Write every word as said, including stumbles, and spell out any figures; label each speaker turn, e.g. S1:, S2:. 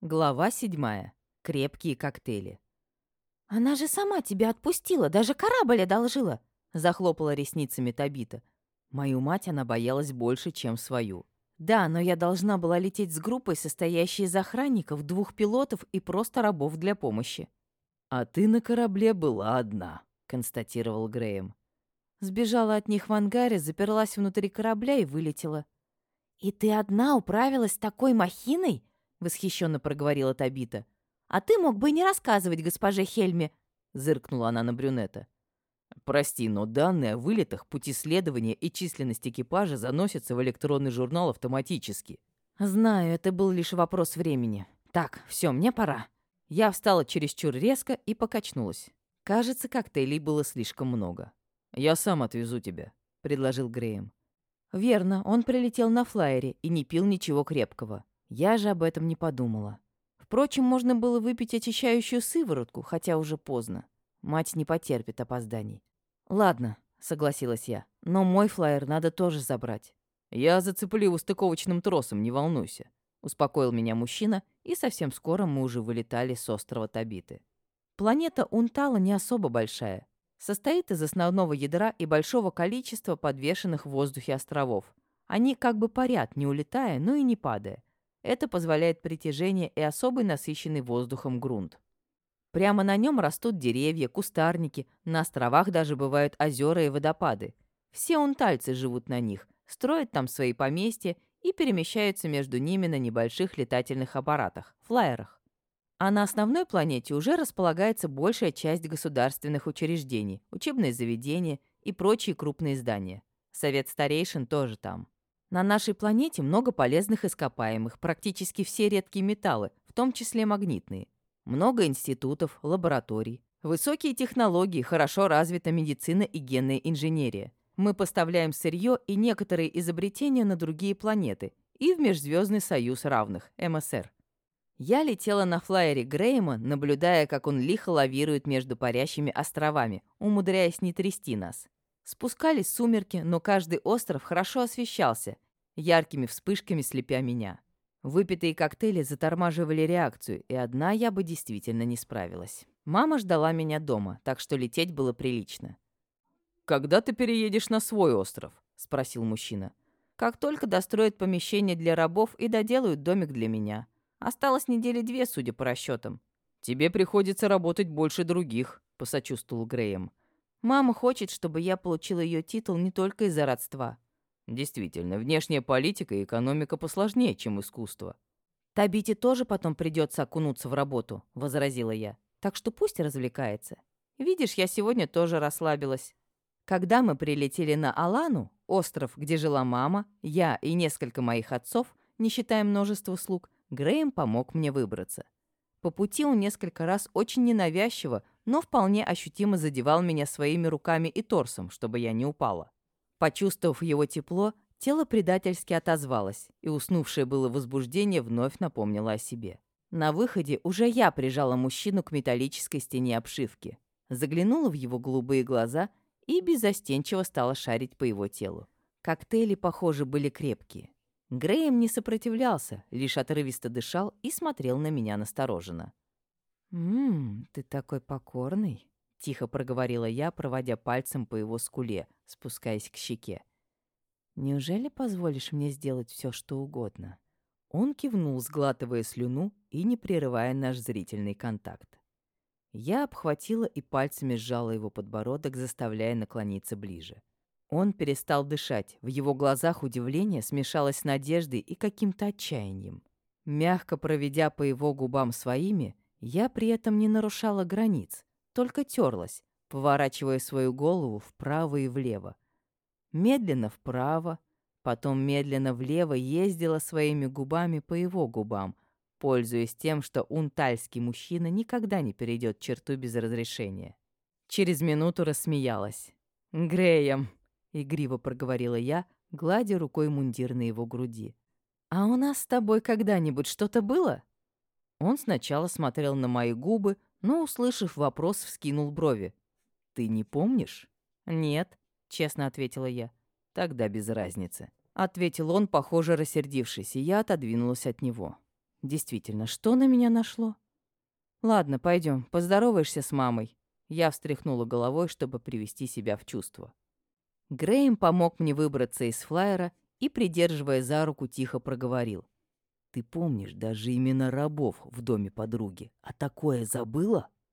S1: Глава седьмая. Крепкие коктейли.
S2: «Она же сама тебя отпустила, даже корабль одолжила!»
S1: Захлопала ресницами Табита. Мою мать она боялась больше, чем свою. Да, но я должна была лететь с группой, состоящей из охранников, двух пилотов и просто рабов для помощи.
S3: «А ты на корабле была одна», — констатировал Грэем.
S1: Сбежала от них в ангаре, заперлась внутри корабля и вылетела.
S2: «И ты одна управилась с такой махиной?»
S1: — восхищенно проговорила Табита.
S2: «А ты мог бы и не рассказывать госпоже Хельме!»
S1: — зыркнула она на брюнета.
S3: «Прости, но данные о вылетах, пути следования и численность экипажа заносятся в электронный журнал автоматически».
S1: Знаю, это был лишь вопрос времени. Так, все, мне пора. Я встала чересчур резко и покачнулась. Кажется, коктейлей было слишком много.
S3: «Я сам отвезу тебя», — предложил Грэем.
S1: Верно, он прилетел на флайере и не пил ничего крепкого. Я же об этом не подумала. Впрочем, можно было выпить очищающую сыворотку, хотя уже поздно. Мать не потерпит опозданий. «Ладно», — согласилась я, — «но мой флайер надо тоже забрать».
S3: «Я зацеплю его стыковочным тросом, не волнуйся»,
S1: — успокоил меня мужчина, и совсем скоро мы уже вылетали с острова Табиты. Планета Унтала не особо большая. Состоит из основного ядра и большого количества подвешенных в воздухе островов. Они как бы парят, не улетая, но и не падая. Это позволяет притяжение и особый насыщенный воздухом грунт. Прямо на нем растут деревья, кустарники, на островах даже бывают озера и водопады. Все унтальцы живут на них, строят там свои поместья и перемещаются между ними на небольших летательных аппаратах, флайерах. А на основной планете уже располагается большая часть государственных учреждений, учебные заведения и прочие крупные здания. Совет старейшин тоже там. На нашей планете много полезных ископаемых, практически все редкие металлы, в том числе магнитные. Много институтов, лабораторий. Высокие технологии, хорошо развита медицина и генная инженерия. Мы поставляем сырье и некоторые изобретения на другие планеты и в Межзвездный союз равных, эм эс эр. Я летела на флайере Грэема, наблюдая, как он лихо лавирует между парящими островами, умудряясь не трясти нас. Спускались сумерки, но каждый остров хорошо освещался, яркими вспышками слепя меня. Выпитые коктейли затормаживали реакцию, и одна я бы действительно не справилась. Мама ждала меня дома, так что лететь было прилично.
S3: «Когда ты переедешь на свой остров?»
S1: — спросил мужчина. «Как только достроят помещение для рабов и доделают домик для меня. Осталось недели две, судя по расчетам.
S3: «Тебе приходится работать больше других», — посочувствовал Грэем.
S1: «Мама хочет, чтобы я получила ее титул не только из-за родства».
S3: «Действительно, внешняя политика и экономика посложнее, чем искусство».
S1: «Табите тоже потом придется окунуться в работу», — возразила я. «Так что пусть развлекается. Видишь, я сегодня тоже расслабилась». Когда мы прилетели на Алану, остров, где жила мама, я и несколько моих отцов, не считая множества слуг, Грэем помог мне выбраться. По пути он несколько раз очень ненавязчиво, но вполне ощутимо задевал меня своими руками и торсом, чтобы я не упала. Почувствовав его тепло, тело предательски отозвалось, и уснувшее было возбуждение вновь напомнило о себе. На выходе уже я прижала мужчину к металлической стене обшивки, заглянула в его голубые глаза и беззастенчиво стала шарить по его телу. Коктейли, похоже, были крепкие. Грэем не сопротивлялся, лишь отрывисто дышал и смотрел на меня настороженно. «Ммм, ты такой покорный», — тихо проговорила я, проводя пальцем по его скуле, спускаясь к щеке. «Неужели позволишь мне сделать все, что угодно?» Он кивнул, сглатывая слюну и не прерывая наш зрительный контакт. Я обхватила и пальцами сжала его подбородок, заставляя наклониться ближе. Он перестал дышать, в его глазах удивление смешалось с надеждой и каким-то отчаянием. Мягко проведя по его губам своими, я при этом не нарушала границ, только терлась, поворачивая свою голову вправо и влево. Медленно вправо, потом медленно влево ездила своими губами по его губам, пользуясь тем, что унтальский мужчина никогда не перейдет черту без разрешения. Через минуту рассмеялась. «Грэем!» — игриво проговорила я, гладя рукой мундир на его груди. «А у нас с тобой когда-нибудь что-то было?» Он сначала смотрел на мои губы, но, услышав вопрос, вскинул брови.
S3: «Ты не помнишь?»
S1: «Нет», — честно ответила я.
S3: «Тогда без разницы»,
S1: — ответил он, похоже, рассердившись, и я отодвинулась от него. Действительно, что на меня нашло? Ладно, пойдем, поздороваешься с мамой. Я встряхнула головой, чтобы привести себя в чувство. Грэйм помог мне выбраться из флайера и, придерживая за руку, тихо проговорил.
S3: «Ты помнишь даже имена рабов в доме подруги, а такое забыла?»